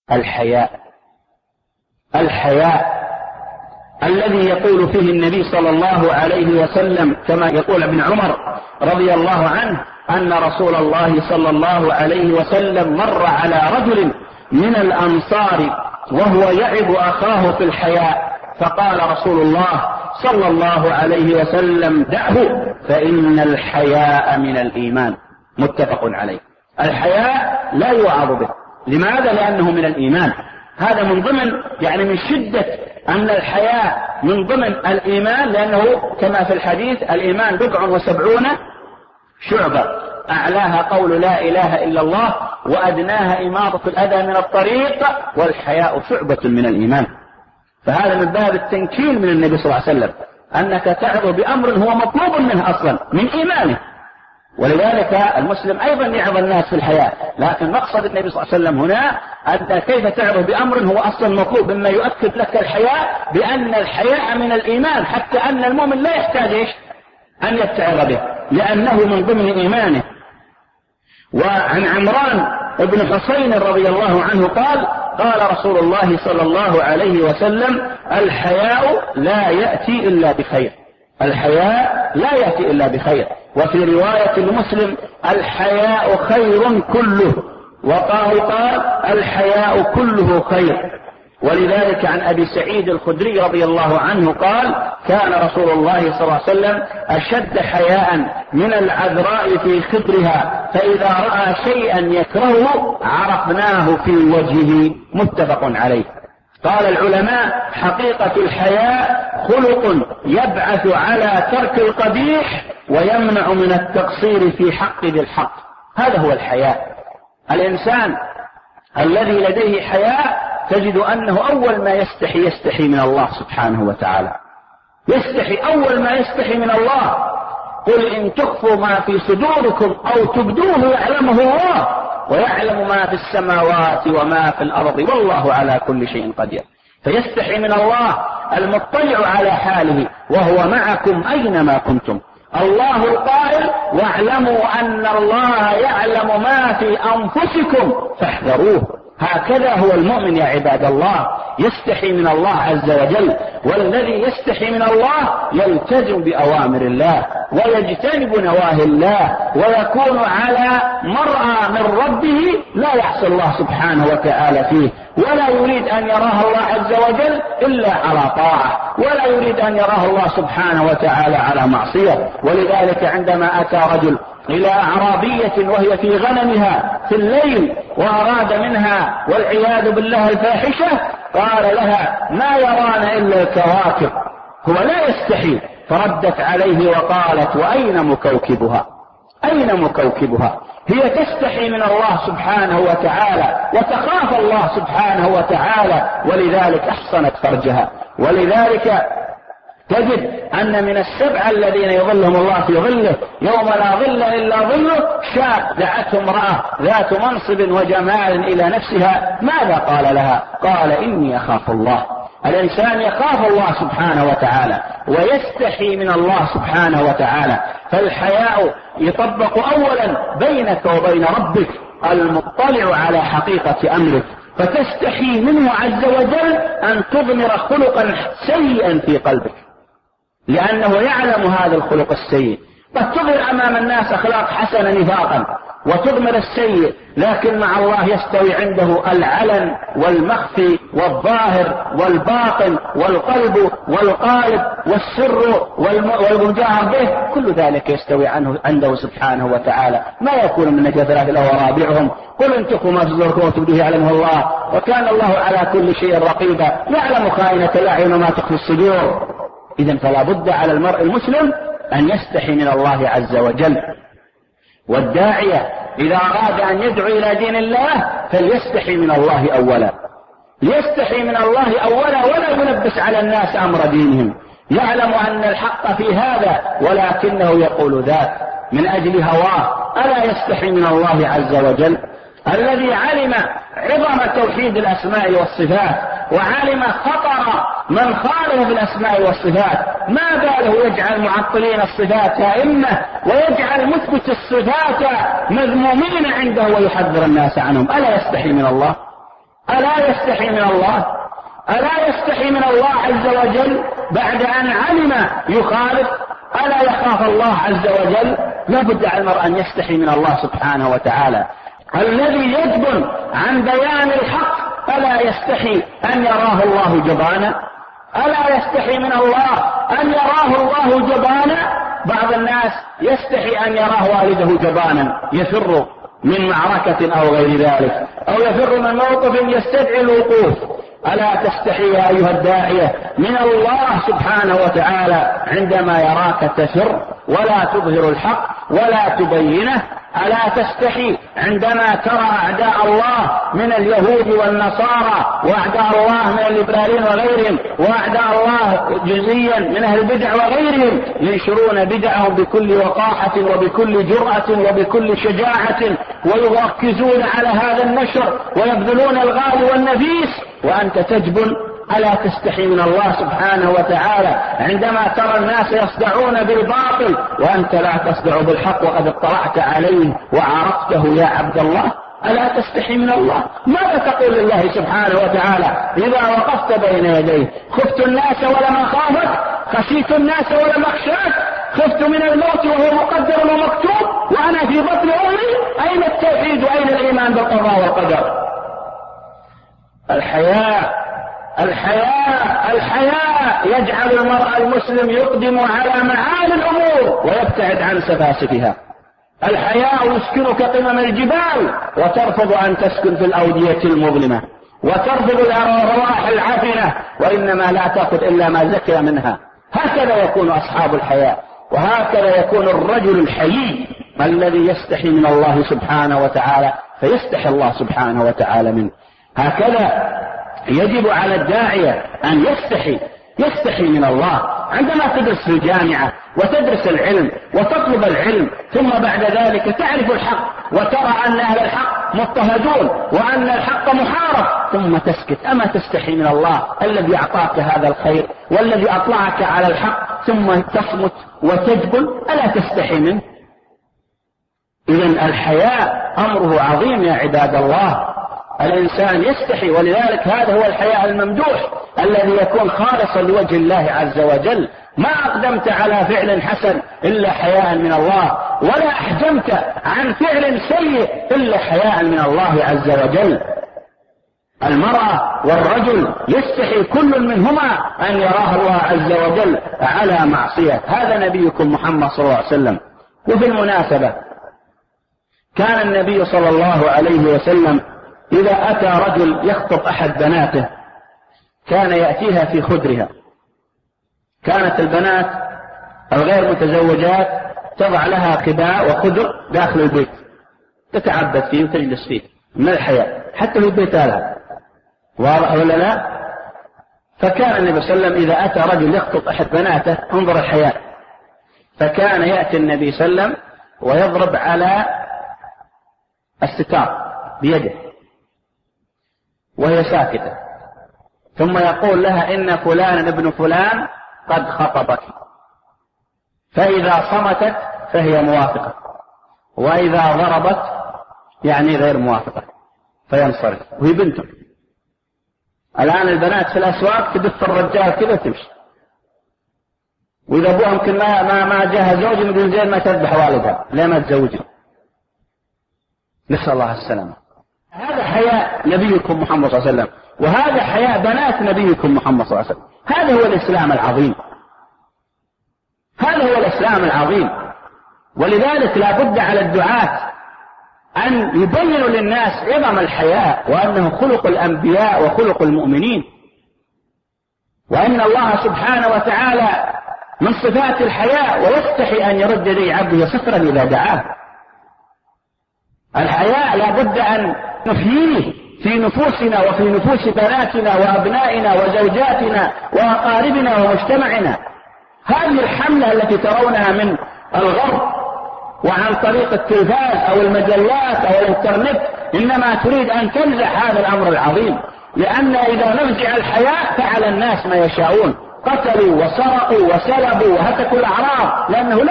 الحياء الذي يقول فيه النبي صلى الله عليه وسلم كما يقول ابن عمر رضي الله عنه أن رسول الله صلى الله عليه وسلم مر على رجل من الأنصار وهو يعظ أخاه في الحياء، فقال رسول الله صلى الله عليه وسلم: دعه فإن الحياء من الإيمان. متفق عليه. الحياء لا يوعظ به. لماذا؟ لأنه من الإيمان. هذا من ضمن من شدة أن الحياء من ضمن الإيمان، لأنه كما في الحديث: الإيمان 79 شعبة، أعلاها قول لا إله إلا الله، وأدناها إماطة الأذى من الطريق، والحياء شعبة من الإيمان. فهذا من باب التنكيل من النبي صلى الله عليه وسلم، أنك تعظ بأمر هو مطلوب منه أصلا من إيمانه. ولذلك المسلم أيضا يعظ الناس في الحياء، لكن مقصد النبي صلى الله عليه وسلم هنا أن كيف تعظ بأمر هو أصلا مطلوب، مما يؤكد لك الحياء بأن الحياء من الإيمان، حتى أن المؤمن لا يحتاج أن يتعظ به لأنه من ضمن إيمانه. وعن عمران بن حسين رضي الله عنه قال رسول الله صلى الله عليه وسلم: الحياء لا يأتي إلا بخير. الحياء لا يأتي إلا بخير. وفي رواية المسلم: الحياء خير كله. وقال الحياء كله خير. ولذلك عن أبي سعيد الخدري رضي الله عنه قال: كان رسول الله صلى الله عليه وسلم أشد حياء من العذراء في خدرها، فإذا رأى شيئا يكرهه عرفناه في وجهه. متفق عليه. قال العلماء: حقيقة الحياء خلق يبعث على ترك القبيح ويمنع من التقصير في حق ذي الحق. هذا هو الحياء. الإنسان الذي لديه حياء تجد أنه أول ما يستحي من الله سبحانه وتعالى. أول ما يستحي من الله. قل إن تخفوا ما في صدوركم أو تبدوه يعلمه الله، ويعلم ما في السماوات وما في الأرض، والله على كل شيء قدير. فيستحي من الله المطلع على حاله، وهو معكم أينما كنتم. الله القائل: واعلموا أن الله يعلم ما في أنفسكم فاحذروه. هكذا هو المؤمن يا عباد الله، يستحي من الله عز وجل. والذي يستحي من الله يلتزم بأوامر الله ويجتنب نواهي الله، ويكون على مرأى من ربه لا يعصي الله سبحانه وتعالى فيه، ولا يريد أن يراه الله عز وجل إلا على طاعة، ولا يريد أن يراه الله سبحانه وتعالى على معصية. ولذلك عندما أتى رجل إلى أعرابية وهي في غنمها في الليل وأراد منها والعياذ بالله الفاحشة، قال لها: ما يرانا إلا الكواكب. هو لا يستحي، فردت عليه وقالت: وأين مكوكبها؟ أين مكوكبها؟ هي تستحي من الله سبحانه وتعالى وتخاف الله سبحانه وتعالى، ولذلك أحصنت فرجها. ولذلك تجد أن من السبعة الذين يظلهم الله في ظله يوم لا ظل إلا ظله شاب دعته امرأة ذات منصب وجمال إلى نفسها. ماذا قال لها؟ قال: إني أخاف الله. الإنسان يخاف الله سبحانه وتعالى ويستحي من الله سبحانه وتعالى. فالحياء يطبق أولا بينك وبين ربك المطلع على حقيقة أمرك، فتستحي منه عز وجل أن تضمر خلقا سيئا في قلبك، لأنه يعلم هذا الخلق السيء. قد تظهر أمام الناس أخلاق حسنة نفاقا وتضمر السيء، لكن مع الله يستوي عنده العلن والمخفي والظاهر والباطن والقلب والقالب والسر والمجاهر به، كل ذلك يستوي عنده سبحانه وتعالى. ما يكون من نجوى ثلاثة إلا هو رابعهم، قل إن تخفوا ما في صدوركم وتبدوه يعلمه الله، وكان الله على كل شيء رقيبا، يعلم خائنة الأعين وما تخفي الصدور. إذن فلا بد على المرء المسلم أن يستحي من الله عز وجل. والداعية إذا أراد أن يدعو إلى دين الله فليستحي من الله أولا، ليستحي من الله أولا، ولا يلبس على الناس أمر دينهم. يعلم أن الحق في هذا ولكنه يقول ذاك من أجل هواه. ألا يستحي من الله عز وجل؟ الذي علم عظم توحيد الأسماء والصفات وعلم خطر من خالف بالأسماء والصفات، ما باله يجعل معطلين الصفات أئمة ويجعل مثبت الصفات مذمومين عنده ويحذر الناس عنهم؟ ألا يستحي من الله؟ ألا يستحي من الله؟ ألا يستحي من الله عز وجل بعد أن علم يخالف؟ ألا يخاف الله عز وجل؟ لابد على المرء أن يستحي من الله سبحانه وتعالى الذي يجبن عن بيان الحق. ألا يستحي أن يراه الله جبانا؟ ألا يستحي من الله أن يراه الله جبانا؟ بعض الناس يستحي أن يراه والده جبانا، يفر من معركة أو غير ذلك، أو يفر من موقف يستدعي الوقوف. ألا تستحي يا أيها الداعية من الله سبحانه وتعالى عندما يراك تفر ولا تظهر الحق ولا تبينه؟ ألا تستحي عندما ترى أعداء الله من اليهود والنصارى وأعداء الله من الليبراليين وغيرهم وأعداء الله جزئيا من أهل البدع وغيرهم ينشرون بدعهم بكل وقاحة وبكل جرأة وبكل شجاعة ويركزون على هذا النشر ويبذلون الغالي والنفيس وأنت تجبن؟ ألا تستحي من الله سبحانه وتعالى عندما ترى الناس يصدعون بالباطل وأنت لا تصدع بالحق وقد اطلعت عليه وعرفته يا عبد الله؟ ألا تستحي من الله؟ ماذا تقول لله سبحانه وتعالى إذا وقفت بين يديه؟ خفت الناس ولم أخافك، خشيت الناس ولم أخشاك، خفت من الموت وهو مقدر ومكتوب وأنا في بطن أمي. أين التوحيد وأين الإيمان بالقضاء والقدر؟ الحياء يجعل المرء المسلم يقدم على معالي الأمور ويبتعد عن سفاسفها. الحياء يسكنك قمم الجبال وترفض أن تسكن في الأودية المظلمة وترفض الروائح العفنة، وإنما لا تأخذ إلا ما زكى منها. هكذا يكون أصحاب الحياء، وهكذا يكون الرجل الحيي الذي يستحي من الله سبحانه وتعالى فيستحي الله سبحانه وتعالى منه. هكذا يجب على الداعية أن يستحي من الله عندما تدرس في الجامعة وتدرس العلم وتطلب العلم، ثم بعد ذلك تعرف الحق وترى أن أهل الحق مضطهدون وأن الحق محارب، ثم تسكت. أما تستحي من الله الذي أعطاك هذا الخير والذي أطلعك على الحق ثم تصمت وتجبن؟ ألا تستحي منه؟ إذن الحياء أمره عظيم يا عباد الله. الإنسان يستحي، ولذلك هذا هو الحياء الممدوح الذي يكون خالصا لوجه الله عز وجل. ما أقدمت على فعل حسن إلا حياء من الله، ولا أحجمت عن فعل سيء إلا حياء من الله عز وجل. المرأة والرجل يستحي كل منهما أن يراه الله عز وجل على معصية. هذا نبيكم محمد صلى الله عليه وسلم. وفي المناسبة كان النبي صلى الله عليه وسلم إذا أتى رجل يخطب أحد بناته كان يأتيها في خدرها. كانت البنات الغير متزوجات تضع لها قباء وخدر داخل البيت تتعبد فيه وتجلس فيه من الحياء حتى في البيت لها. واضح ولا لا؟ فكان النبي صلى الله عليه وسلم إذا أتى رجل يخطب أحد بناته انظر الحياء، فكان يأتي النبي صلى الله عليه وسلم ويضرب على الستار بيده وهي ساكتة، ثم يقول لها إن فلان ابن فلان قد خطبك، فإذا صمتت فهي موافقة، وإذا ضربت يعني غير موافقة فينصرف. وهي بنته. الآن البنات في الأسواق تدف الرجال كذا تمشي، وإذا أبوها يمكن ما جاها زوج يقول زين ما تذبح والدها ليه ما تزوجها. نسأل الله السلامة. هذا حياء نبيكم محمد صلى الله عليه وسلم، وهذا حياء بنات نبيكم محمد صلى الله عليه وسلم. هذا هو الإسلام العظيم، هذا هو الإسلام العظيم. ولذلك لا بد على الدعاة أن يبينوا للناس عظم الحياء وأنه خلق الأنبياء وخلق المؤمنين، وأن الله سبحانه وتعالى من صفات الحياء ويستحي أن يرد يدي عبده صفرا إذا دعاه. الحياء لا بد أن نحييه في نفوسنا وفي نفوس بناتنا وأبنائنا وزوجاتنا وأقاربنا ومجتمعنا. هذه الحملة التي ترونها من الغرب وعن طريق التلفاز أو المجلات أو الإنترنت إنما تريد أن تنزع هذا الأمر العظيم، لأن إذا نزع الحياء فعل الناس ما يشاءون، قتلوا وسرقوا وسلبوا وهتكوا الأعراض، لأنه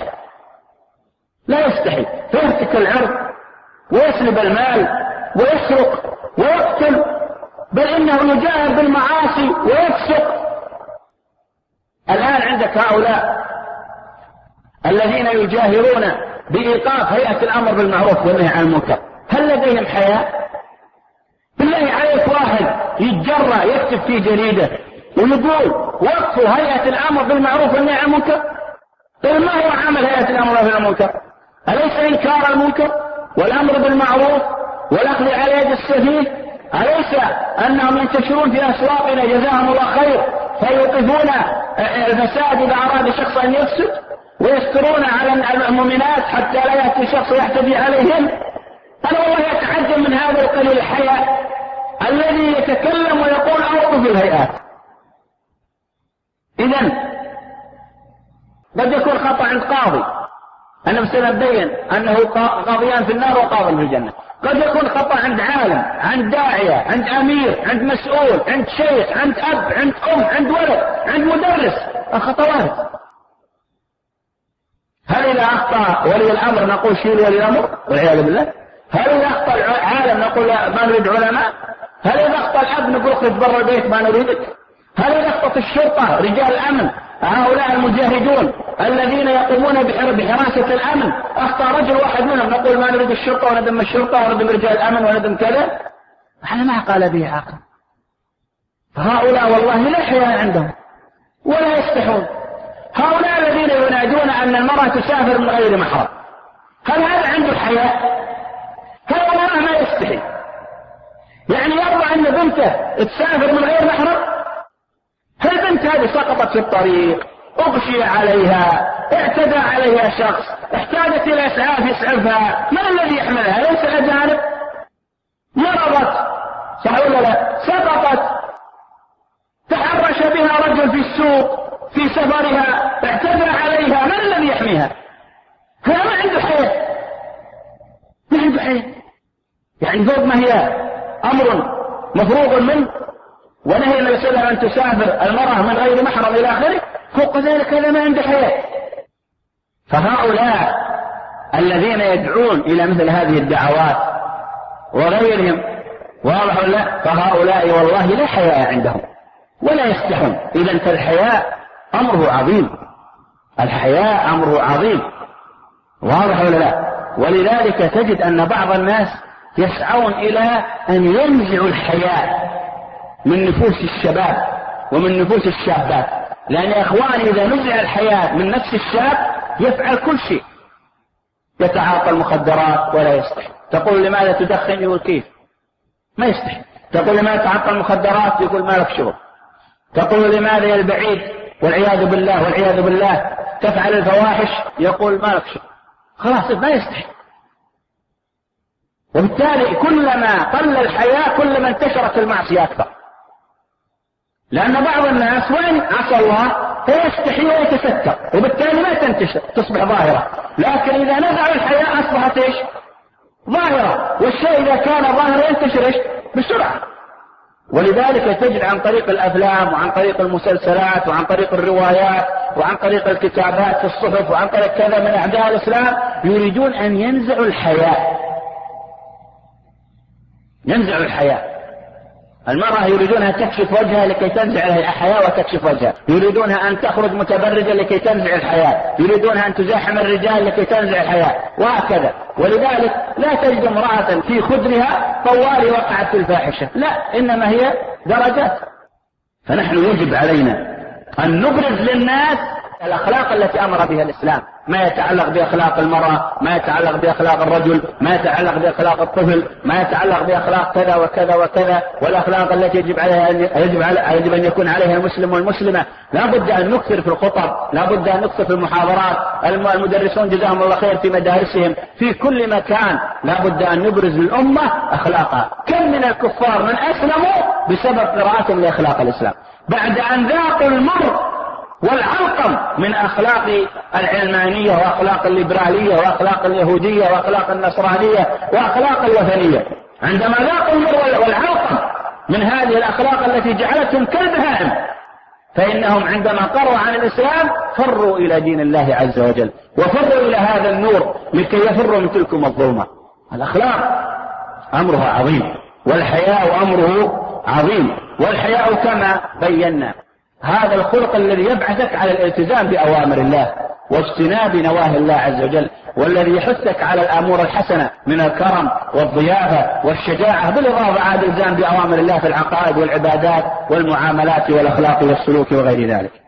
لا يستحي فيهتك العرض ويسلب المال ويسرق ويقتل بل إنه يجاهر بالمعاصي ويفسق. الآن عندك هؤلاء الذين يجاهرون بإيقاف هيئة الأمر بالمعروف والنهي عن المنكر، هل لديهم حياء؟ بالله عليك واحد يتجرأ يكتب في جريدة ويقول وقفوا هيئة الأمر بالمعروف والنهي عن المنكر؟ طيب ما هو عمل هيئة الأمر والنهي عن المنكر؟ أليس إنكار المنكر والأمر بالمعروف والأخذ على يد السفيه؟ أليس أنهم ينتشرون في أسواقنا جزاهم الله خير فيوقفون الفساد إذا أراد شخص أن يفسد، ويسترون على المؤمنات حتى لا يأتي شخص يحتدي عليهم؟ أنا والله أتعجب من هذا القليل الحياء الذي يتكلم ويقول أوقف الهيئات. إذن قد يكون خطأ عند قاضي، أنا سنبين أنه قاضيان في النار وقاضي في الجنة. قد يكون خطأ عند عالم، عند داعية، عند أمير، عند مسؤول، عند شيخ، عند أب، عند أم، عند ولد، عند مدرس، الخطأ وارد. هل إذا أخطأ ولي الأمر نقول شيل ولي الأمر والعياذ بالله؟ هل إذا أخطأ العالم نقول ما نريد علماء؟ هل إذا أخطأ الأب نقول اخرج برا البيت ما نريدك؟ هل إذا أخطأت الشرطة رجال الأمن هؤلاء المجاهدون الذين يقومون بحراسة الأمن أخطأ رجل واحد منهم نقول ما نريد الشرطة وندم الشرطة وندم رجال الأمن وندم كذا؟ هذا ما قال به عاقل. فهؤلاء والله لا حياء عندهم ولا يستحون. هؤلاء الذين ينادون أن المرأة تسافر من غير محرم، هل هذا عنده حياء؟ هؤلاء ما يستحي، يعني يرضى أن بنته تسافر من غير محرم؟ هل بنت هذه سقطت في الطريق، أغشي عليها، اعتدى عليها شخص، احتاجت إلى إسعاف يسعفها، من الذي يحملها؟ ليس الأجانب؟ مرضت صح ولا لا؟ سقطت، تحرش بها رجل في السوق في سفرها، اعتدى عليها، من الذي يحميها؟ هذا ما عنده حياة، ما عنده حياة. يعني فوق ما هي أمر مفروغ منه ونهي النبي صلى الله عليه وسلم أن تسافر المرأة من غير محرم إلى آخره، فوق ذلك هذا ما عنده حياة. فهؤلاء الذين يدعون إلى مثل هذه الدعوات وغيرهم واضح ولا؟ فهؤلاء والله لا حياء عندهم ولا يستحون. إذن فالحياء أمره عظيم، الحياء أمره عظيم واضح ولا لا؟ ولذلك تجد أن بعض الناس يسعون إلى أن ينزعوا الحياء من نفوس الشباب ومن نفوس الشابات، لأن يا إخواني إذا نزع الحياء من نفس الشاب يفعل كل شيء، يتعاطى المخدرات ولا يستحي. تقول لماذا تدخن؟ يقول كيف؟ ما يستحي. تقول لماذا تتعاطى المخدرات؟ يقول ما لك شغل. تقول لماذا يا البعيد والعياذ بالله والعياذ بالله تفعل الفواحش؟ يقول ما لك شغل. خلاص ما يستحي. وبالتالي كلما قل الحياء كلما انتشرت المعصية أكثر، لأن بعض الناس وإن عصى الله فيستحي ويتستر وبالتالي ما تنتشر تصبح ظاهرة، لكن إذا نزع الحياء أصبحت إيش؟ ظاهرة. والشيء إذا كان ظاهرا ينتشر إيش؟ بسرعة. ولذلك تجد عن طريق الأفلام وعن طريق المسلسلات وعن طريق الروايات وعن طريق الكتابات في الصحف وعن طريق كذا من أعداء الإسلام يريدون أن ينزعوا الحياء، ينزعوا الحياء. المرأة يريدونها تكشف وجهها لكي تنزع الحياء وتكشف وجهها، يريدونها أن تخرج متبرجة لكي تنزع الحياء، يريدونها أن تزاحم الرجال لكي تنزع الحياء وهكذا. ولذلك لا تجد امرأة في خدرها طوال وقعت في الفاحشة، لا، إنما هي درجات. فنحن يجب علينا أن نبرز للناس الأخلاق التي أمر بها الإسلام، ما يتعلق بأخلاق المرأة، ما يتعلق بأخلاق الرجل، ما يتعلق بأخلاق الطفل، ما يتعلق بأخلاق كذا وكذا وكذا، والأخلاق التي يجب أن يكون عليها المسلم والمسلمة. لا بد أن نكثر في الخطب، لا بد أن نكثر في المحاضرات، المدرسون جزاهم الله خير في مدارسهم في كل مكان لا بد أن نبرز للأمة أخلاقها. كم من الكفار من أسلموا بسبب قراءتهم لأخلاق الإسلام بعد أن ذاقوا المر والعلقم من أخلاق العلمانية وأخلاق الليبرالية وأخلاق اليهودية وأخلاق النصرانية وأخلاق الوثنية. عندما ذاقوا المر والعلقم من هذه الأخلاق التي جعلتهم كالبهائم فإنهم عندما قروا عن الإسلام فروا إلى دين الله عز وجل وفروا إلى هذا النور لكي يفروا من تلكم الظلمة. الأخلاق أمرها عظيم والحياء أمره عظيم. والحياء كما بينا هذا الخلق الذي يبعثك على الالتزام بأوامر الله واجتناب نواهي الله عز وجل، والذي يحثك على الأمور الحسنة من الكرم والضيافة والشجاعة، بالإضافة على الالتزام بأوامر الله في العقائد والعبادات والمعاملات والأخلاق والسلوك وغير ذلك.